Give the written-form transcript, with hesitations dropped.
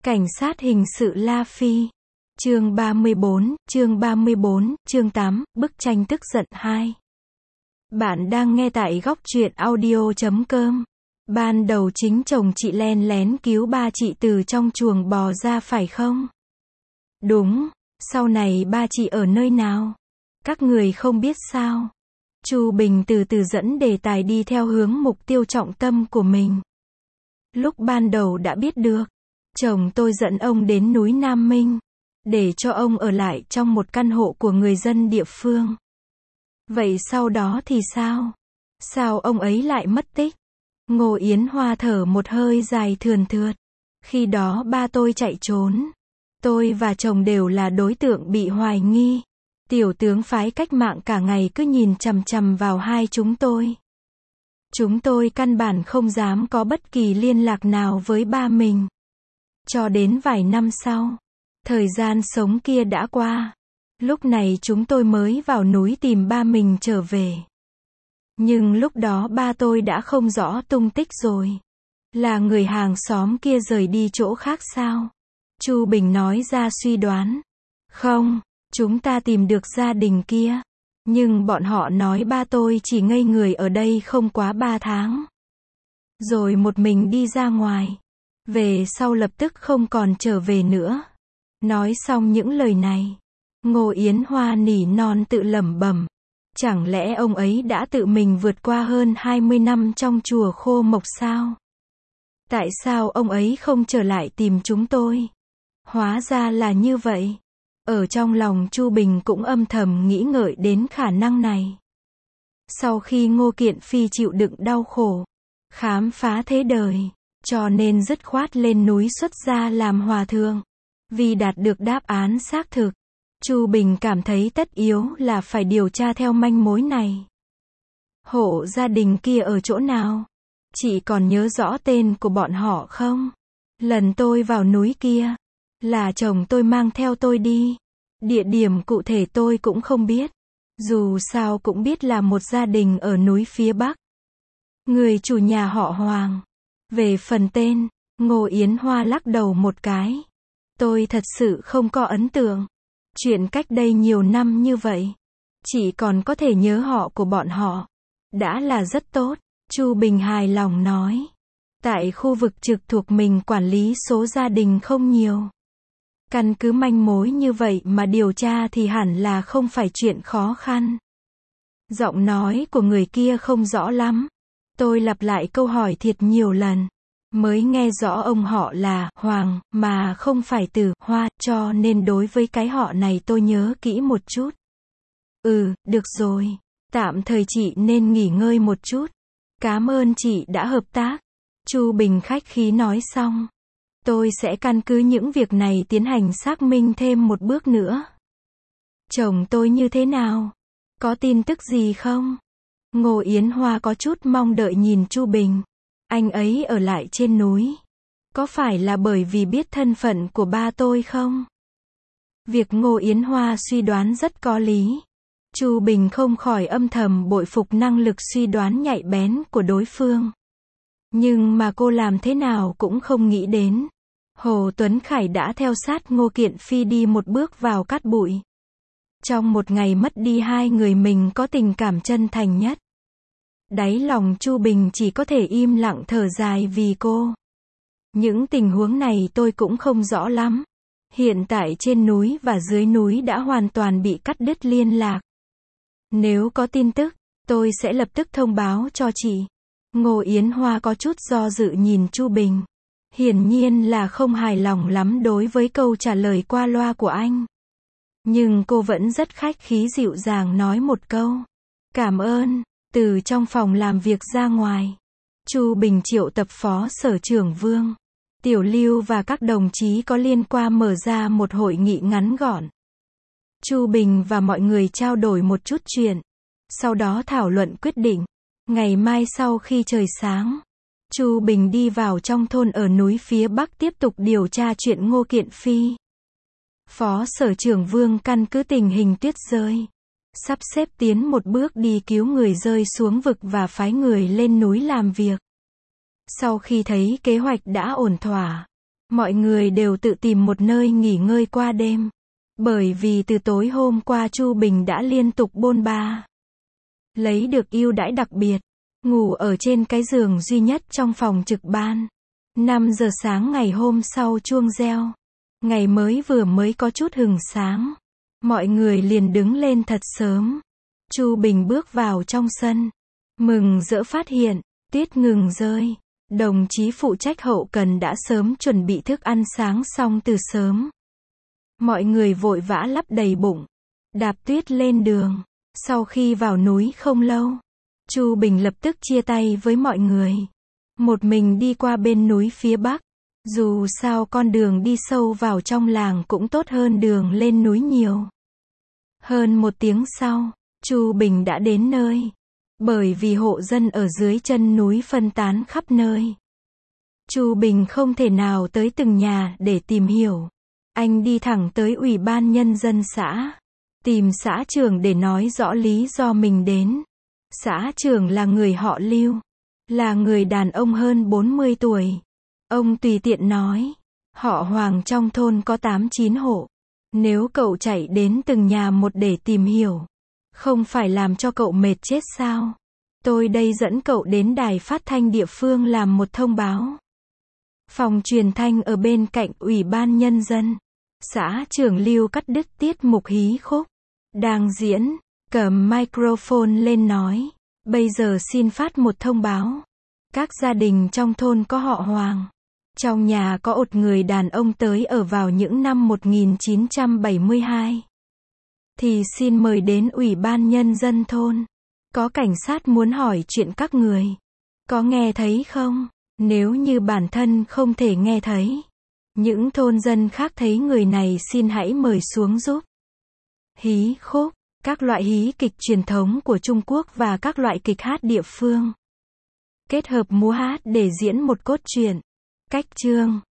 Cảnh sát hình sự La Phi. Chương 34, chương 8, bức tranh tức giận 2. Bạn đang nghe tại góc truyện audio.com. Ban đầu chính chồng chị len lén cứu ba chị từ trong chuồng bò ra phải không? Đúng, sau này ba chị ở nơi nào? Các người không biết sao? Chu Bình từ từ dẫn đề tài đi theo hướng mục tiêu trọng tâm của mình. Lúc ban đầu đã biết được, chồng tôi dẫn ông đến núi Nam Minh, để cho ông ở lại trong một căn hộ của người dân địa phương. Vậy sau đó thì sao? Sao ông ấy lại mất tích? Ngô Yến Hoa thở một hơi dài thườn thượt. Khi đó ba tôi chạy trốn. Tôi và chồng đều là đối tượng bị hoài nghi. Tiểu tướng phái cách mạng cả ngày cứ nhìn chằm chằm vào hai chúng tôi. Chúng tôi căn bản không dám có bất kỳ liên lạc nào với ba mình. Cho đến vài năm sau, thời gian sống kia đã qua. Lúc này chúng tôi mới vào núi tìm ba mình trở về. Nhưng lúc đó ba tôi đã không rõ tung tích rồi. Là người hàng xóm kia rời đi chỗ khác sao? Chu Bình nói ra suy đoán. Không, chúng ta tìm được gia đình kia. Nhưng bọn họ nói ba tôi chỉ ngây người ở đây không quá 3 tháng. Rồi một mình đi ra ngoài. Về sau lập tức không còn trở về nữa. Nói xong những lời này, Ngô Yến Hoa nỉ non tự lẩm bẩm. Chẳng lẽ ông ấy đã tự mình vượt qua hơn 20 năm trong chùa Khô Mộc sao? Tại sao ông ấy không trở lại tìm chúng tôi? Hóa ra là như vậy. Ở trong lòng Chu Bình cũng âm thầm nghĩ ngợi đến khả năng này. Sau khi Ngô Kiện Phi chịu đựng đau khổ, khám phá thế đời, cho nên dứt khoát lên núi xuất gia làm hòa thượng. Vì đạt được đáp án xác thực, Chu Bình cảm thấy tất yếu là phải điều tra theo manh mối này. Hộ gia đình kia ở chỗ nào? Chị còn nhớ rõ tên của bọn họ không? Lần tôi vào núi kia, là chồng tôi mang theo tôi đi. Địa điểm cụ thể tôi cũng không biết. Dù sao cũng biết là một gia đình ở núi phía Bắc. Người chủ nhà họ Hoàng. Về phần tên, Ngô Yến Hoa lắc đầu một cái. Tôi thật sự không có ấn tượng. Chuyện cách đây nhiều năm như vậy. Chỉ còn có thể nhớ họ của bọn họ. Đã là rất tốt. Chu Bình hài lòng nói. Tại khu vực trực thuộc mình quản lý số gia đình không nhiều. Căn cứ manh mối như vậy mà điều tra thì hẳn là không phải chuyện khó khăn. Giọng nói của người kia không rõ lắm. Tôi lặp lại câu hỏi thiệt nhiều lần. Mới nghe rõ ông họ là Hoàng, mà không phải từ Hoa, cho nên đối với cái họ này tôi nhớ kỹ một chút. Được rồi. Tạm thời chị nên nghỉ ngơi một chút. Cảm ơn chị đã hợp tác. Chu Bình khách khí nói xong. Tôi sẽ căn cứ những việc này tiến hành xác minh thêm một bước nữa. Chồng tôi như thế nào? Có tin tức gì không? Ngô Yến Hoa có chút mong đợi nhìn Chu Bình. Anh ấy ở lại trên núi. Có phải là bởi vì biết thân phận của ba tôi không? Việc Ngô Yến Hoa suy đoán rất có lý. Chu Bình không khỏi âm thầm bội phục năng lực suy đoán nhạy bén của đối phương. Nhưng mà cô làm thế nào cũng không nghĩ đến. Hồ Tuấn Khải đã theo sát Ngô Kiện Phi đi một bước vào cát bụi. Trong một ngày mất đi hai người mình có tình cảm chân thành nhất. Đáy lòng Chu Bình chỉ có thể im lặng thở dài vì cô. Những tình huống này tôi cũng không rõ lắm. Hiện tại trên núi và dưới núi đã hoàn toàn bị cắt đứt liên lạc. Nếu có tin tức, tôi sẽ lập tức thông báo cho chị. Ngô Yến Hoa có chút do dự nhìn Chu Bình. Hiển nhiên là không hài lòng lắm đối với câu trả lời qua loa của anh. Nhưng cô vẫn rất khách khí dịu dàng nói một câu. Cảm ơn. Từ trong phòng làm việc ra ngoài, Chu Bình triệu tập Phó Sở trưởng Vương, Tiểu Lưu và các đồng chí có liên quan mở ra một hội nghị ngắn gọn. Chu Bình và mọi người trao đổi một chút chuyện. Sau đó thảo luận quyết định. Ngày mai sau khi trời sáng, Chu Bình đi vào trong thôn ở núi phía Bắc tiếp tục điều tra chuyện Ngô Kiện Phi. Phó Sở trưởng Vương căn cứ tình hình tuyết rơi, sắp xếp tiến một bước đi cứu người rơi xuống vực và phái người lên núi làm việc. Sau khi thấy kế hoạch đã ổn thỏa, Mọi người đều tự tìm một nơi nghỉ ngơi qua đêm. Bởi vì từ tối hôm qua Chu Bình đã liên tục bôn ba. Lấy được ưu đãi đặc biệt. Ngủ ở trên cái giường duy nhất trong phòng trực ban. 5 giờ sáng ngày hôm sau chuông reo. Ngày mới mới có chút hừng sáng. Mọi người liền đứng lên thật sớm. Chu Bình bước vào trong sân. Mừng rỡ phát hiện, tuyết ngừng rơi. Đồng chí phụ trách hậu cần đã sớm chuẩn bị thức ăn sáng xong từ sớm. Mọi người vội vã lấp đầy bụng. Đạp tuyết lên đường. Sau khi vào núi không lâu, Chu Bình lập tức chia tay với mọi người. Một mình đi qua bên núi phía bắc. Dù sao con đường đi sâu vào trong làng cũng tốt hơn đường lên núi nhiều. Hơn 1 tiếng sau, Chu Bình đã đến nơi. Bởi vì hộ dân ở dưới chân núi phân tán khắp nơi. Chu Bình không thể nào tới từng nhà để tìm hiểu. Anh đi thẳng tới Ủy ban Nhân dân xã. Tìm xã trưởng để nói rõ lý do mình đến. Xã trưởng là người họ Lưu. Là người đàn ông hơn 40 tuổi. Ông tùy tiện nói. Họ Hoàng trong thôn có 8-9 hộ. Nếu cậu chạy đến từng nhà một để tìm hiểu. Không phải làm cho cậu mệt chết sao? Tôi đây dẫn cậu đến đài phát thanh địa phương làm một thông báo. Phòng truyền thanh ở bên cạnh Ủy ban Nhân dân. Xã trưởng Lưu cắt đứt tiết mục hí khúc. Đang diễn, cầm microphone lên nói. Bây giờ xin phát một thông báo. Các gia đình trong thôn có họ Hoàng. Trong nhà có một người đàn ông tới ở vào những năm 1972. Thì xin mời đến Ủy ban Nhân dân thôn. Có cảnh sát muốn hỏi chuyện các người. Có nghe thấy không? Nếu như bản thân không thể nghe thấy. Những thôn dân khác thấy người này xin hãy mời xuống giúp. Hí khúc, các loại hí kịch truyền thống của Trung Quốc và các loại kịch hát địa phương. Kết hợp múa hát để diễn một cốt truyện. Cách chương